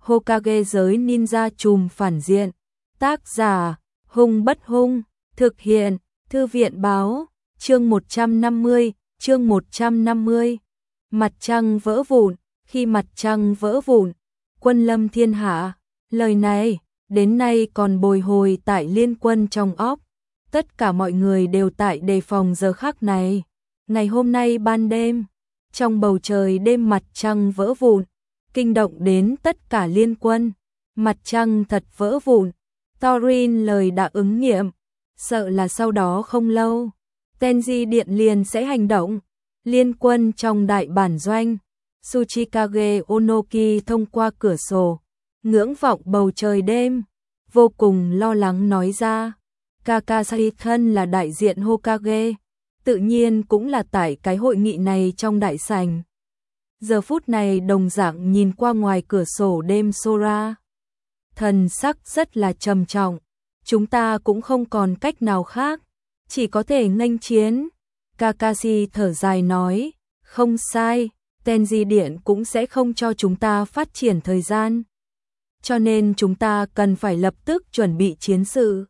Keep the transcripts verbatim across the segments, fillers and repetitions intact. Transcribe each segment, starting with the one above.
Hokage giới ninja trùm phản diện. Tác giả, Hung Bất Hung, thực hiện, Thư viện báo, chương một trăm năm mươi, chương một trăm năm mươi. Mặt trăng vỡ vụn, khi mặt trăng vỡ vụn, quân lâm thiên hạ, lời này, đến nay còn bồi hồi tại liên quân trong óc. Tất cả mọi người đều tại đề phòng giờ khắc này. Ngày hôm nay ban đêm, trong bầu trời đêm mặt trăng vỡ vụn, kinh động đến tất cả liên quân. Mặt trăng thật vỡ vụn, Thorin lời đã ứng nghiệm, sợ là sau đó không lâu, Tenji Điện liền sẽ hành động. Liên quân trong đại bản doanh, Tsuchikage Onoki thông qua cửa sổ, ngưỡng vọng bầu trời đêm, vô cùng lo lắng nói ra. Kakashi thân là đại diện Hokage, tự nhiên cũng là tại cái hội nghị này trong đại sảnh. Giờ phút này đồng dạng nhìn qua ngoài cửa sổ đêm Sora. Thần sắc rất là trầm trọng, chúng ta cũng không còn cách nào khác, chỉ có thể nghênh chiến. Kakashi thở dài nói, không sai, Tenji Điện cũng sẽ không cho chúng ta phát triển thời gian. Cho nên chúng ta cần phải lập tức chuẩn bị chiến sự.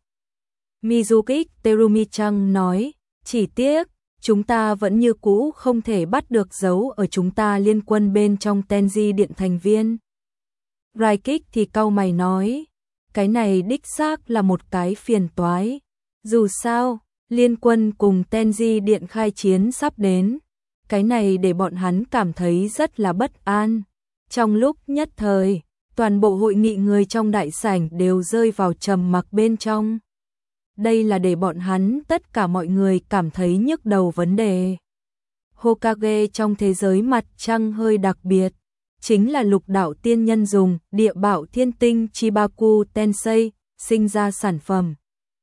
Mizuki Terumi-chan nói, chỉ tiếc, chúng ta vẫn như cũ không thể bắt được dấu ở chúng ta liên quân bên trong Tenji Điện thành viên. Raikik thì cau mày nói, cái này đích xác là một cái phiền toái. Dù sao, liên quân cùng Tenji Điện khai chiến sắp đến, cái này để bọn hắn cảm thấy rất là bất an. Trong lúc nhất thời, toàn bộ hội nghị người trong đại sảnh đều rơi vào trầm mặc bên trong. Đây là để bọn hắn tất cả mọi người cảm thấy nhức đầu vấn đề. Hokage trong thế giới mặt trăng hơi đặc biệt, chính là lục đạo tiên nhân dùng địa bảo thiên tinh Chibaku Tensei sinh ra sản phẩm.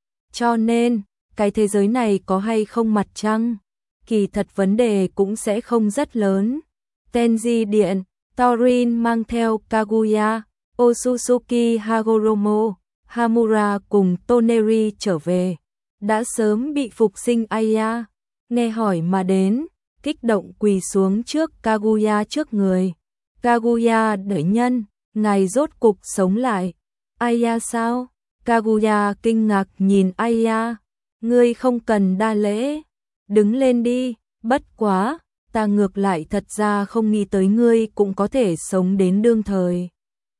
Cho nên, cái thế giới này có hay không mặt trăng, kỳ thật vấn đề cũng sẽ không rất lớn. Tenji Điện, Thorin mang theo Kaguya, Otsutsuki Hagoromo, Hamura cùng Toneri trở về, đã sớm bị phục sinh Aya, nghe hỏi mà đến, kích động quỳ xuống trước Kaguya trước người. Kaguya đợi nhân, ngài rốt cục sống lại. Aya sao? Kaguya kinh ngạc nhìn Aya, ngươi không cần đa lễ, đứng lên đi, bất quá, ta ngược lại thật ra không nghĩ tới ngươi cũng có thể sống đến đương thời.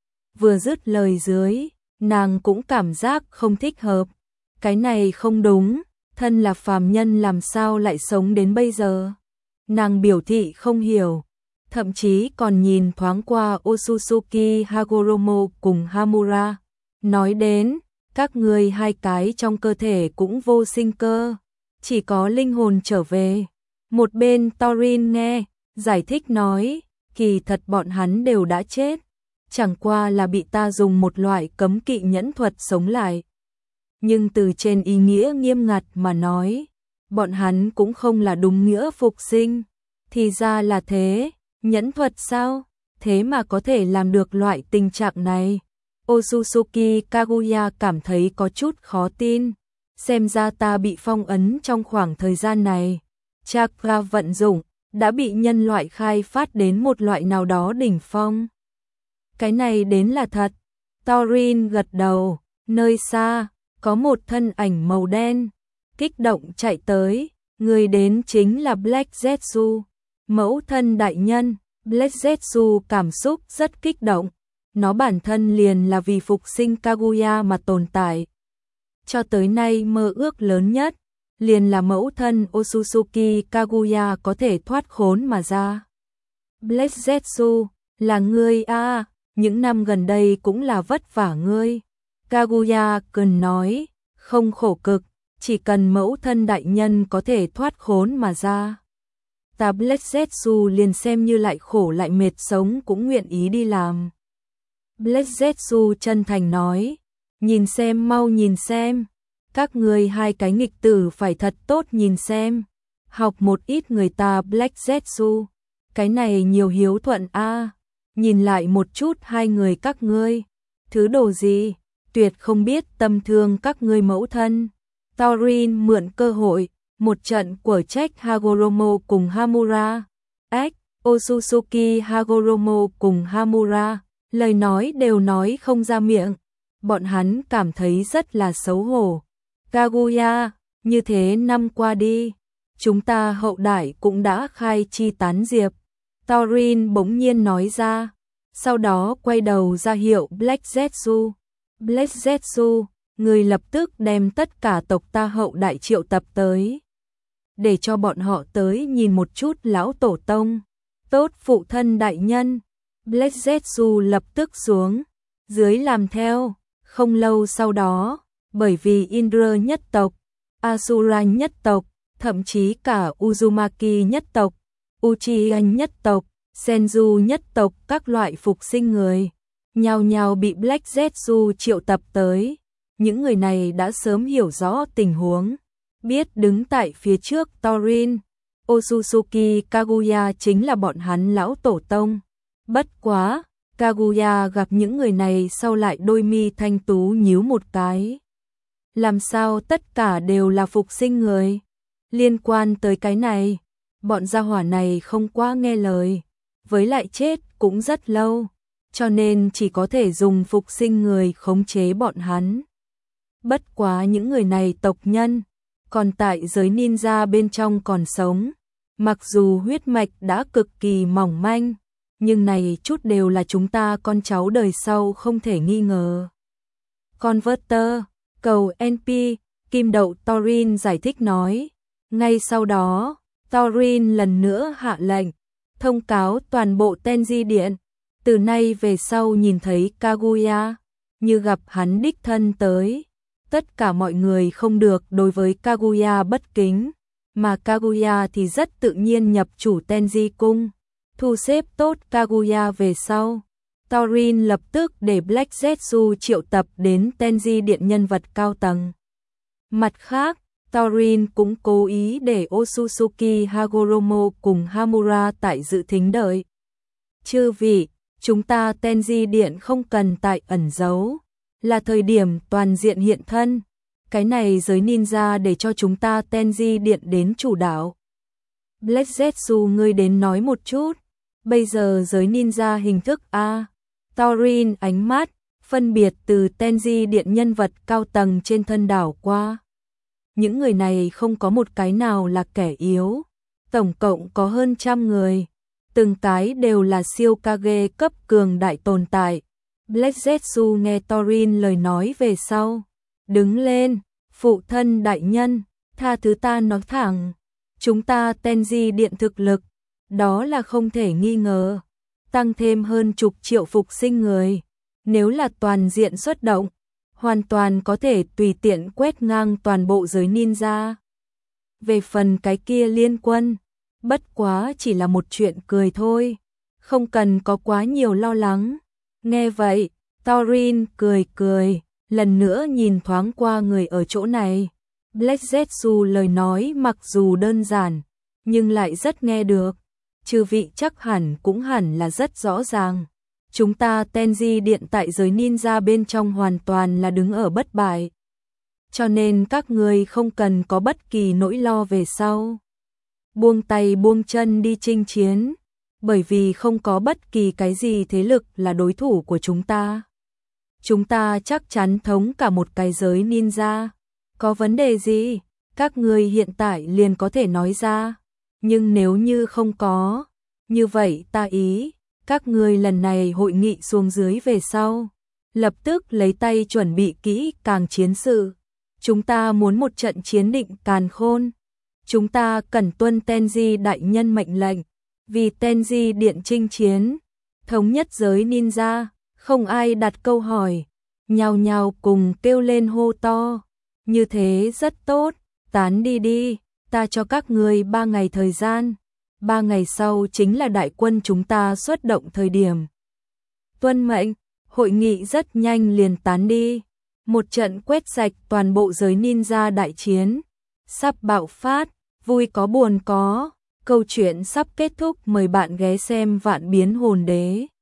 Vừa dứt lời dưới, nàng cũng cảm giác không thích hợp, cái này không đúng, thân là phàm nhân làm sao lại sống đến bây giờ. Nàng biểu thị không hiểu, thậm chí còn nhìn thoáng qua Otsutsuki Hagoromo cùng Hamura, nói đến, các ngươi hai cái trong cơ thể cũng vô sinh cơ, chỉ có linh hồn trở về. Một bên Thorin nghe, giải thích nói, kỳ thật bọn hắn đều đã chết, chẳng qua là bị ta dùng một loại cấm kỵ nhẫn thuật sống lại. Nhưng từ trên ý nghĩa nghiêm ngặt mà nói, bọn hắn cũng không là đúng nghĩa phục sinh. Thì ra là thế, nhẫn thuật sao? Thế mà có thể làm được loại tình trạng này. Otsutsuki Kaguya cảm thấy có chút khó tin. Xem ra ta bị phong ấn trong khoảng thời gian này. Chakra vận dụng đã bị nhân loại khai phát đến một loại nào đó đỉnh phong. Cái này đến là thật. Thorin gật đầu, nơi xa, có một thân ảnh màu đen, kích động chạy tới, người đến chính là Black Zetsu, mẫu thân đại nhân. Black Zetsu cảm xúc rất kích động, nó bản thân liền là vì phục sinh Kaguya mà tồn tại. Cho tới nay mơ ước lớn nhất, liền là mẫu thân Otsutsuki Kaguya có thể thoát khốn mà ra. Black Zetsu, là ngươi a, những năm gần đây cũng là vất vả ngươi. Kaguya cần nói, không khổ cực, chỉ cần mẫu thân đại nhân có thể thoát khốn mà ra. Ta Black Zetsu liền xem như lại khổ lại mệt sống cũng nguyện ý đi làm. Black Zetsu chân thành nói, nhìn xem mau nhìn xem, các người hai cái nghịch tử phải thật tốt nhìn xem, học một ít người ta Black Zetsu, cái này nhiều hiếu thuận a, nhìn lại một chút hai người các ngươi, thứ đồ gì, tuyệt không biết tâm thương các ngươi mẫu thân. Thorin mượn cơ hội, một trận của trách Hagoromo cùng Hamura. Ách, Otsutsuki Hagoromo cùng Hamura, lời nói đều nói không ra miệng. Bọn hắn cảm thấy rất là xấu hổ. Kaguya, như thế năm qua đi, chúng ta hậu đại cũng đã khai chi tán diệp. Thorin bỗng nhiên nói ra, sau đó quay đầu ra hiệu Black Zetsu. Black Zetsu, người lập tức đem tất cả tộc ta hậu đại triệu tập tới, để cho bọn họ tới nhìn một chút lão tổ tông. Tốt phụ thân đại nhân. Black Zetsu lập tức xuống dưới làm theo. Không lâu sau đó, bởi vì Indra nhất tộc, Asura nhất tộc, thậm chí cả Uzumaki nhất tộc, Uchiha nhất tộc, Senju nhất tộc các loại phục sinh người, nhao nhao bị Black Zetsu triệu tập tới. Những người này đã sớm hiểu rõ tình huống, biết đứng tại phía trước Thorin, Otsutsuki Kaguya chính là bọn hắn lão tổ tông. Bất quá, Kaguya gặp những người này sau lại đôi mi thanh tú nhíu một cái. Làm sao tất cả đều là phục sinh người? Liên quan tới cái này, bọn gia hỏa này không quá nghe lời, với lại chết cũng rất lâu, cho nên chỉ có thể dùng phục sinh người khống chế bọn hắn. Bất quá những người này tộc nhân, còn tại giới ninja bên trong còn sống, mặc dù huyết mạch đã cực kỳ mỏng manh, nhưng này chút đều là chúng ta con cháu đời sau không thể nghi ngờ. Converter, cầu en pê, Kim Đậu Thorin giải thích nói. Ngay sau đó, Thorin lần nữa hạ lệnh, thông cáo toàn bộ Tenji Điện, từ nay về sau nhìn thấy Kaguya, như gặp hắn đích thân tới. Tất cả mọi người không được đối với Kaguya bất kính, mà Kaguya thì rất tự nhiên nhập chủ Tenji cung. Thu xếp tốt Kaguya về sau, Thorin lập tức để Black Zetsu triệu tập đến Tenji Điện nhân vật cao tầng. Mặt khác, Thorin cũng cố ý để Otsutsuki Hagoromo cùng Hamura tại dự thính đợi. Chư vị, chúng ta Tenji Điện không cần tại ẩn giấu, là thời điểm toàn diện hiện thân. Cái này giới ninja để cho chúng ta Tenji Điện đến chủ đạo. Black Zetsu ngươi đến nói một chút. Bây giờ giới ninja hình thức A. Thorin ánh mắt phân biệt từ Tenji Điện nhân vật cao tầng trên thân đảo qua. Những người này không có một cái nào là kẻ yếu, tổng cộng có hơn trăm người, từng cái đều là siêu kage cấp cường đại tồn tại. Black Zetsu nghe Thorin lời nói về sau, đứng lên, phụ thân đại nhân, tha thứ ta nói thẳng, chúng ta Tenji Điện thực lực, đó là không thể nghi ngờ, tăng thêm hơn chục triệu phục sinh người, nếu là toàn diện xuất động, hoàn toàn có thể tùy tiện quét ngang toàn bộ giới ninja. Về phần cái kia liên quân, bất quá chỉ là một chuyện cười thôi, không cần có quá nhiều lo lắng. Nghe vậy, Thorin cười cười, lần nữa nhìn thoáng qua người ở chỗ này. Black Zetsu lời nói mặc dù đơn giản, nhưng lại rất nghe được. Chư vị chắc hẳn cũng hẳn là rất rõ ràng. Chúng ta Tenji Điện tại giới ninja bên trong hoàn toàn là đứng ở bất bại. Cho nên các người không cần có bất kỳ nỗi lo về sau. Buông tay buông chân đi chinh chiến, bởi vì không có bất kỳ cái gì thế lực là đối thủ của chúng ta. Chúng ta chắc chắn thống cả một cái giới ninja. Có vấn đề gì, các người hiện tại liền có thể nói ra. Nhưng nếu như không có, như vậy ta ý, các người lần này hội nghị xuống dưới về sau, lập tức lấy tay chuẩn bị kỹ càng chiến sự. Chúng ta muốn một trận chiến định càn khôn. Chúng ta cần tuân Tenji đại nhân mệnh lệnh, vì Tenji Điện chinh chiến, thống nhất giới ninja. Không ai đặt câu hỏi, nhao nhao cùng kêu lên hô to. Như thế rất tốt, tán đi đi, ta cho các người ba ngày thời gian. Ba ngày sau chính là đại quân chúng ta xuất động thời điểm. Tuân mệnh, hội nghị rất nhanh liền tán đi. Một trận quét sạch toàn bộ giới ninja đại chiến. Sắp bạo phát, vui có buồn có. Câu chuyện sắp kết thúc, mời bạn ghé xem Vạn Biến Hồn Đế.